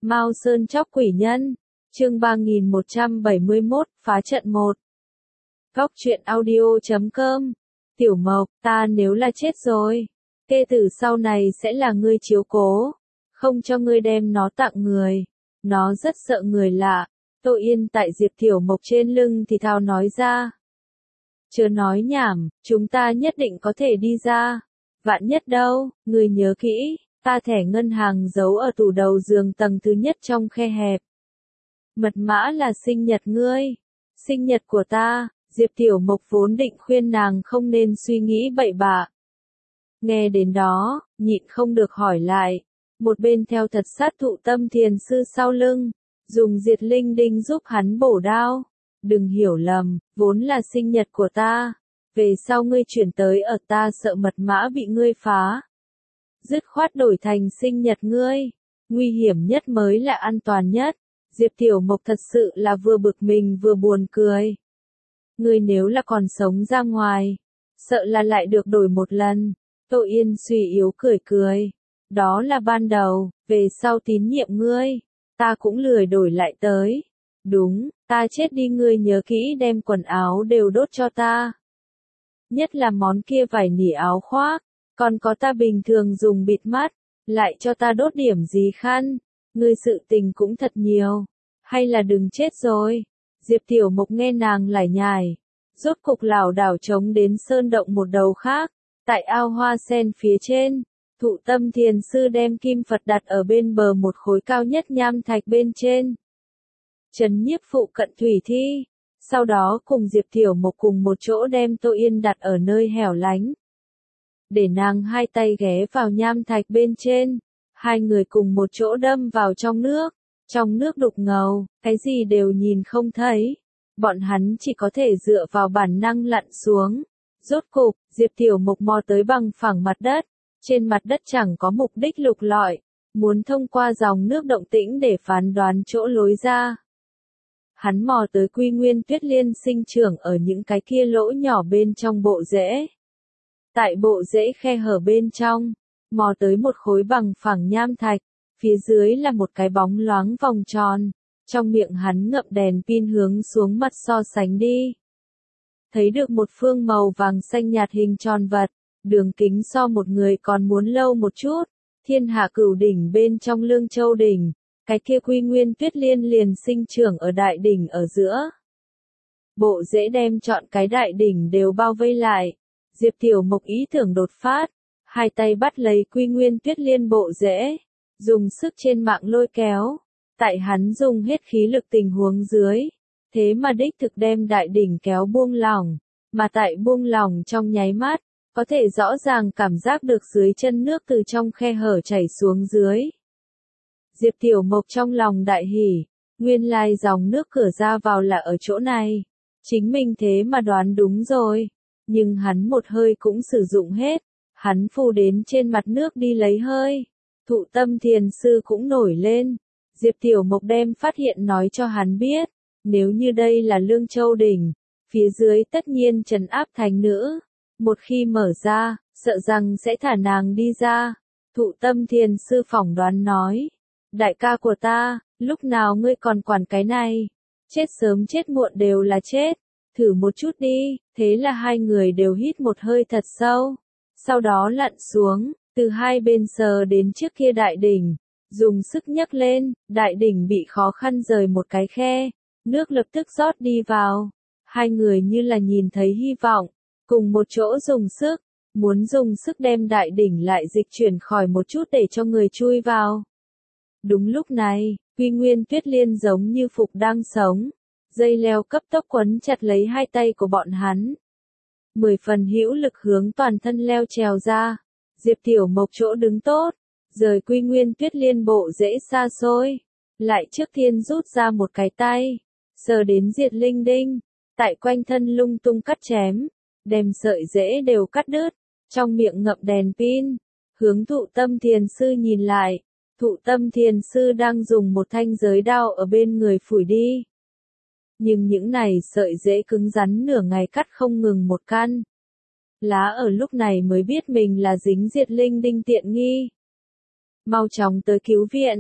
Mao Sơn chóc quỷ nhân, chương 3171, phá trận 1. Góc truyện audio.com. Tiểu Mộc, ta nếu là chết rồi, thê tử sau này sẽ là ngươi chiếu cố, không cho ngươi đem nó tặng người. Nó rất sợ người lạ. Tô Yên tại Diệp Tiểu Mộc trên lưng thì thào nói ra. Chớ nói nhảm, chúng ta nhất định có thể đi ra. Vạn nhất đâu, ngươi nhớ kỹ, ta thẻ ngân hàng giấu ở tủ đầu giường tầng thứ nhất trong khe hẹp. Mật mã là sinh nhật ngươi. Sinh nhật của ta. Diệp Tiểu Mộc vốn định khuyên nàng không nên suy nghĩ bậy bạ. Nghe đến đó, nhịn không được hỏi lại. Một bên theo thật sát Thụ Tâm thiền sư sau lưng, dùng diệt linh đinh giúp hắn bổ đao. Đừng hiểu lầm, vốn là sinh nhật của ta. Về sau ngươi chuyển tới ở ta sợ mật mã bị ngươi phá. Dứt khoát đổi thành sinh nhật ngươi. Nguy hiểm nhất mới là an toàn nhất. Diệp Tiểu Mộc thật sự là vừa bực mình vừa buồn cười. Ngươi nếu là còn sống ra ngoài, sợ là lại được đổi một lần. Tô Yên suy yếu cười cười. Đó là ban đầu, về sau tín nhiệm ngươi, ta cũng lười đổi lại tới. Đúng, ta chết đi ngươi nhớ kỹ đem quần áo đều đốt cho ta. Nhất là món kia vải nỉ áo khoác, còn có ta bình thường dùng bịt mắt, lại cho ta đốt điểm gì khăn. Ngươi sự tình cũng thật nhiều, hay là đừng chết rồi. Diệp Tiểu Mộc nghe nàng lải nhải, rốt cục lảo đảo trống đến sơn động một đầu khác, tại ao hoa sen phía trên. Thụ Tâm thiền sư đem kim Phật đặt ở bên bờ một khối cao nhất nham thạch bên trên. Trấn nhiếp phụ cận thủy thi, sau đó cùng Diệp Tiểu Mộc cùng một chỗ đem Tô Yên đặt ở nơi hẻo lánh. Để nàng hai tay ghé vào nham thạch bên trên, hai người cùng một chỗ đâm vào trong nước đục ngầu, cái gì đều nhìn không thấy. Bọn hắn chỉ có thể dựa vào bản năng lặn xuống. Rốt cục, Diệp Tiểu Mộc mò tới bằng phẳng mặt đất. Trên mặt đất chẳng có mục đích lục lọi, muốn thông qua dòng nước động tĩnh để phán đoán chỗ lối ra. Hắn mò tới Quy Nguyên Tuyết Liên sinh trưởng ở những cái kia lỗ nhỏ bên trong bộ rễ. Tại bộ rễ khe hở bên trong, mò tới một khối bằng phẳng nham thạch, phía dưới là một cái bóng loáng vòng tròn, trong miệng hắn ngậm đèn pin hướng xuống mặt so sánh đi. Thấy được một phương màu vàng xanh nhạt hình tròn vật. Đường kính so một người còn muốn lâu một chút. Thiên Hạ Cửu đỉnh bên trong Lương Châu đỉnh, cái kia Quy Nguyên Tuyết Liên liền sinh trưởng ở đại đỉnh ở giữa. Bộ rễ đem trọn cái đại đỉnh đều bao vây lại. Diệp Tiểu Mộc ý tưởng đột phát, hai tay bắt lấy Quy Nguyên Tuyết Liên bộ rễ, dùng sức trên mạng lôi kéo. Tại hắn dùng hết khí lực tình huống dưới, thế mà đích thực đem đại đỉnh kéo buông lỏng, mà tại buông lỏng trong nháy mắt, có thể rõ ràng cảm giác được dưới chân nước từ trong khe hở chảy xuống dưới. Diệp Tiểu Mộc trong lòng đại hỉ, nguyên lai dòng nước cửa ra vào là ở chỗ này. Chính mình thế mà đoán đúng rồi. Nhưng hắn một hơi cũng sử dụng hết. Hắn phù đến trên mặt nước đi lấy hơi. Thụ Tâm thiền sư cũng nổi lên. Diệp Tiểu Mộc đem phát hiện nói cho hắn biết. Nếu như đây là Lương Châu đỉnh, phía dưới tất nhiên trấn áp thánh nữ. Một khi mở ra, sợ rằng sẽ thả nàng đi ra. Thụ Tâm thiền sư phỏng đoán nói. Đại ca của ta, lúc nào ngươi còn quản cái này? Chết sớm chết muộn đều là chết. Thử một chút đi. Thế là hai người đều hít một hơi thật sâu. Sau đó lặn xuống, từ hai bên sờ đến trước kia đại đỉnh. Dùng sức nhấc lên, đại đỉnh bị khó khăn rời một cái khe. Nước lập tức rót đi vào. Hai người như là nhìn thấy hy vọng. Cùng một chỗ dùng sức, muốn dùng sức đem đại đỉnh lại dịch chuyển khỏi một chút để cho người chui vào. Đúng lúc này, Quy Nguyên Tuyết Liên giống như phục đang sống. Dây leo cấp tốc quấn chặt lấy hai tay của bọn hắn. 10 phần hữu lực hướng toàn thân leo trèo ra. Diệp Tiểu Mộc chỗ đứng tốt, rời Quy Nguyên Tuyết Liên bộ rễ xa xôi. Lại trước tiên rút ra một cái tay, sờ đến diệt linh đinh, tại quanh thân lung tung cắt chém. Đem sợi rễ đều cắt đứt, trong miệng ngậm đèn pin, hướng Thụ Tâm thiền sư nhìn lại. Thụ Tâm thiền sư đang dùng một thanh giới đao ở bên người phủi đi. Nhưng những này sợi rễ cứng rắn nửa ngày cắt không ngừng một căn. Lá ở lúc này mới biết mình là dính diệt linh đinh tiện nghi. Mau chóng tới cứu viện.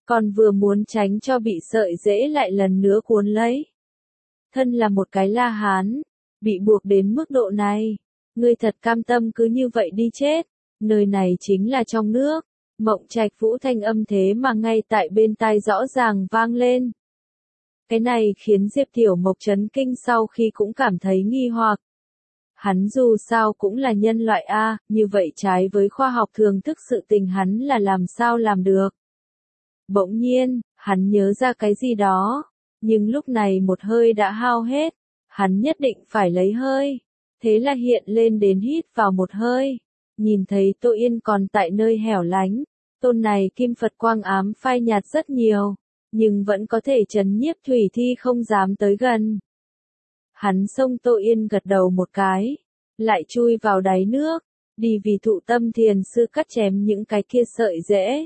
còn vừa muốn tránh cho bị sợi rễ lại lần nữa cuốn lấy. Thân là một cái La Hán, bị buộc đến mức độ này, ngươi thật cam tâm cứ như vậy đi chết, nơi này chính là trong nước. Mộng Trạch Vũ thanh âm thế mà ngay tại bên tai rõ ràng vang lên. Cái này khiến Diệp Tiểu Mộc chấn kinh sau khi cũng cảm thấy nghi hoặc. Hắn dù sao cũng là nhân loại A, như vậy trái với khoa học thường thức sự tình hắn là làm sao làm được. Bỗng nhiên, hắn nhớ ra cái gì đó, nhưng lúc này một hơi đã hao hết, hắn nhất định phải lấy hơi. Thế là hiện lên đến hít vào một hơi, nhìn thấy Tô Yên còn tại nơi hẻo lánh, tôn này kim Phật quang ám phai nhạt rất nhiều, nhưng vẫn có thể trấn nhiếp thủy thi không dám tới gần. Hắn xông Tô Yên gật đầu một cái, lại chui vào đáy nước, đi vì Thụ Tâm Thiền sư cắt chém những cái kia sợi rễ.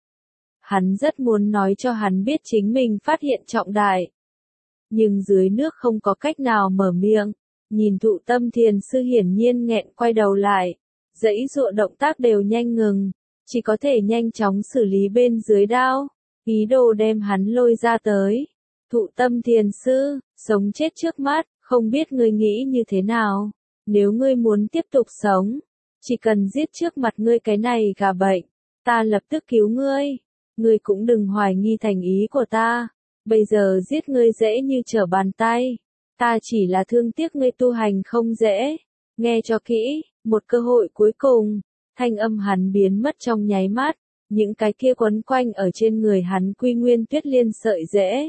Hắn rất muốn nói cho hắn biết chính mình phát hiện trọng đại, nhưng dưới nước không có cách nào mở miệng. Nhìn Thụ Tâm Thiền sư hiển nhiên nghẹn quay đầu lại, giãy giụa động tác đều nhanh ngừng, chỉ có thể nhanh chóng xử lý bên dưới đao, ý đồ đem hắn lôi ra tới. Thụ Tâm Thiền sư, sống chết trước mắt, không biết ngươi nghĩ như thế nào, nếu ngươi muốn tiếp tục sống, chỉ cần giết trước mặt ngươi cái này gà bệnh, ta lập tức cứu ngươi, ngươi cũng đừng hoài nghi thành ý của ta, bây giờ giết ngươi dễ như trở bàn tay. Ta chỉ là thương tiếc ngươi tu hành không dễ. Nghe cho kỹ, một cơ hội cuối cùng, thanh âm hắn biến mất trong nháy mắt, những cái kia quấn quanh ở trên người hắn quy nguyên tuyết liên sợi rễ.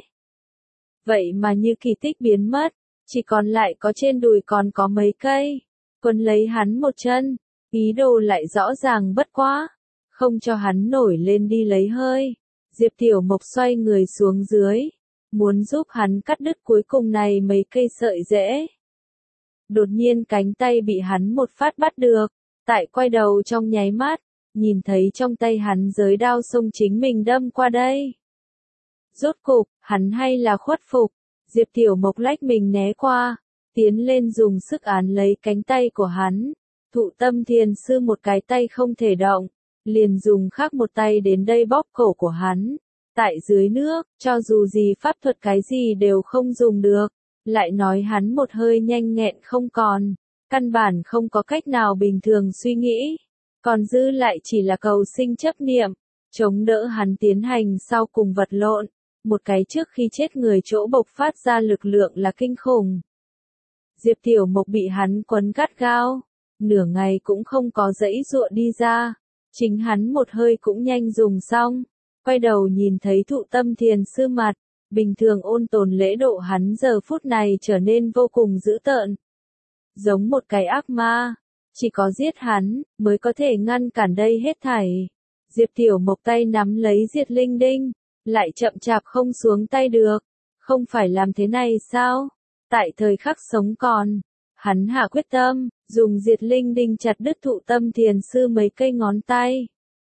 Vậy mà như kỳ tích biến mất, chỉ còn lại có trên đùi còn có mấy cây, quấn lấy hắn một chân, ý đồ lại rõ ràng bất quá, không cho hắn nổi lên đi lấy hơi. Diệp Tiểu Mộc xoay người xuống dưới, muốn giúp hắn cắt đứt cuối cùng này mấy cây sợi rễ. Đột nhiên cánh tay bị hắn một phát bắt được, tại quay đầu trong nháy mắt, nhìn thấy trong tay hắn giới đao xông chính mình đâm qua đây. Rốt cục, hắn hay là khuất phục, Diệp Tiểu Mộc lách mình né qua, tiến lên dùng sức án lấy cánh tay của hắn. Thụ Tâm Thiền sư một cái tay không thể động, liền dùng khác một tay đến đây bóp cổ của hắn. Tại dưới nước, cho dù gì pháp thuật cái gì đều không dùng được, lại nói hắn một hơi nhanh nghẹn không còn, căn bản không có cách nào bình thường suy nghĩ, còn dư lại chỉ là cầu sinh chấp niệm, chống đỡ hắn tiến hành sau cùng vật lộn, một cái trước khi chết người chỗ bộc phát ra lực lượng là kinh khủng. Diệp Tiểu Mộc bị hắn quấn gắt gao, nửa ngày cũng không có dãy dụa đi ra, chính hắn một hơi cũng nhanh dùng xong. Quay đầu nhìn thấy Thụ Tâm Thiền sư mặt, bình thường ôn tồn lễ độ hắn giờ phút này trở nên vô cùng dữ tợn. Giống một cái ác ma, chỉ có giết hắn, mới có thể ngăn cản đây hết thảy. Diệp Tiểu Mộc tay nắm lấy diệt linh đinh, lại chậm chạp không xuống tay được, không phải làm thế này sao? Tại thời khắc sống còn, hắn hạ quyết tâm, dùng diệt linh đinh chặt đứt Thụ Tâm Thiền sư mấy cây ngón tay.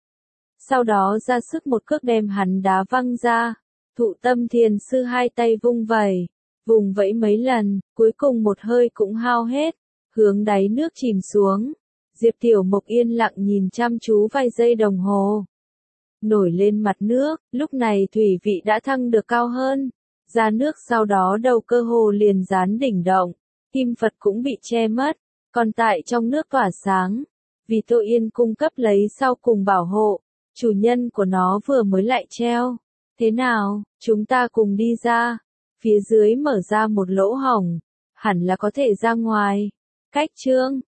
Sau đó ra sức một cước đem hắn đá văng ra. Thụ Tâm Thiền sư hai tay vung vẩy, vùng vẫy mấy lần, cuối cùng một hơi cũng hao hết, hướng đáy nước chìm xuống. Diệp Tiểu Mộc yên lặng nhìn chăm chú vài giây đồng hồ. Nổi lên mặt nước, lúc này thủy vị đã thăng được cao hơn. Ra nước sau đó đầu cơ hồ liền dán đỉnh động, kim Phật cũng bị che mất, còn tại trong nước tỏa sáng. Vì Tô Yên cung cấp lấy sau cùng bảo hộ, chủ nhân của nó vừa mới lại treo. Thế nào, chúng ta cùng đi ra. Phía dưới mở ra một lỗ hổng, hẳn là có thể ra ngoài. Cách chương